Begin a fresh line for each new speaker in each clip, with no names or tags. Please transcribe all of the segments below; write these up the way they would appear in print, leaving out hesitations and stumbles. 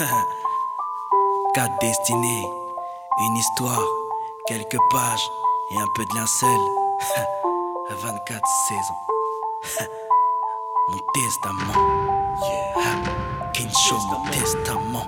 Quatre destinées, une histoire, quelques pages et un peu de linceul. 24 saisons. Mon testament. Kincho, mon testament.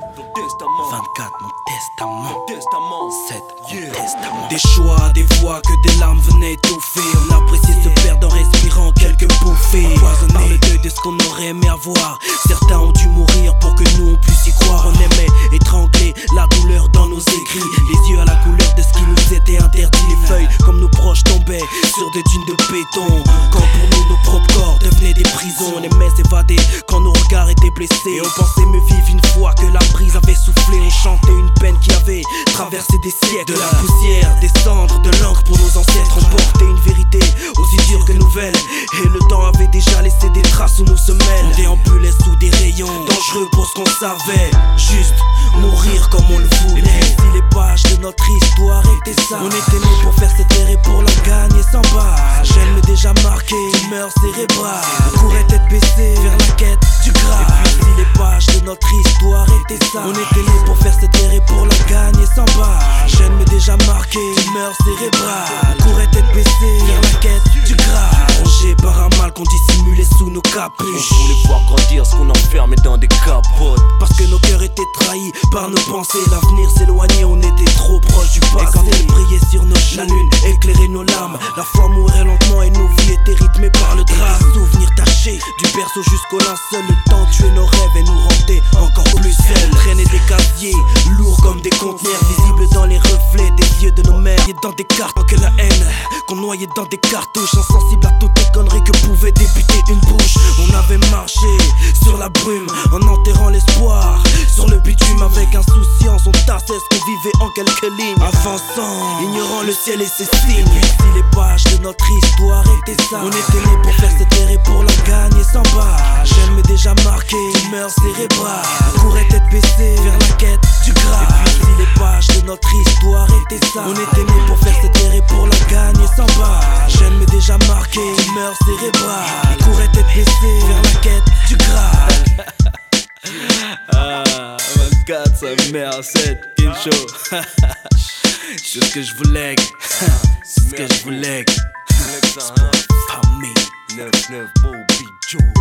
24, mon testament. 7, mon testament. Des choix, des voix que des larmes venaient étouffer. On appréciait se perdre en respirant quelques bouffées. Empoisonné par le deuil de ce qu'on aurait aimé avoir. Certains ont dû mourir pour que nous on puisse y croire. On aimait étrangler la douleur dans nos écrits. Les yeux à la couleur de ce qui nous était interdit. Les feuilles comme nos proches tombaient sur des dunes de béton. Quand pour nous nos propres corps devenaient des prisons. On aimait s'évader quand nos regards étaient blessés. Et on pensait mieux vivre une fois que la brise avait soufflé. On chantait une peine qui avait traversé des siècles. De la poussière, des cendres, de l'encre pour nos ancêtres. On portait une vérité aussi dure que nouvelle. Et le temps avait déjà laissé des traces où nos semelles. On déambulait sous des rayons dangereux pour ce qu'on savait. Juste mourir comme on le voulait. Et puis si les pages de notre histoire étaient ça, on était nés pour faire cette terre et pour la gagner sans base. J'aime déjà marqué, tumeur cérébrale. On courait tête baissée vers la quête du Graal. Et puis si les pages de notre histoire étaient ça, on était nés pour faire cette terre et pour la gagner sans base. J'aime déjà marqué, tumeur cérébrale. On courait tête baissée vers la quête du Graal. Rongé par un mal qu'on dissimulait sous nos capuches.
On voulait voir grandir ce qu'on enfermait dans des capotes.
Parce que nos cœurs étaient trahis par nos pensées. L'avenir s'éloignait, on était trop proche du passé. Et quand elle brillait sur nos joues, la lune éclairait nos larmes. La foi mourait lentement et nos vies étaient rythmées par le drame. Souvenirs tachés, du berceau jusqu'au linceul. Le temps tuait nos rêves et nous rendait encore plus seuls. Traîner des casiers, lourds comme des conteneurs, visibles dans les reflets des yeux de nos mères. Et dans des cartes que la haine, qu'on noyait dans des cartouches. Insensible à toutes les conneries que pouvait débuter une bouche. On avait marché sur la brume en enterrant l'espoir. Sur le bitume avec insouciance, on tassait ce qu'on vivait en quelques lignes. Avançant, ignorant le ciel et ses signes. Et puis si les pages de notre histoire étaient ça, on était nés pour faire cette terre et pour la gagner sans base. J'aime déjà marqué, tumeur cérébrale. On courait tête baissée vers la quête du Graal. Et puis si les pages de notre histoire étaient ça, on était nés pour faire cette terre et pour la gagner sans base. J'aime déjà marqué, tumeur cérébrale. On courait tête baissée vers la quête du Graal.
Ah, 24, sa mère, 7, Kincho.
C'est ce que je voulais. C'est ce que je voulais.
Famille
9-9 Bobby Joe.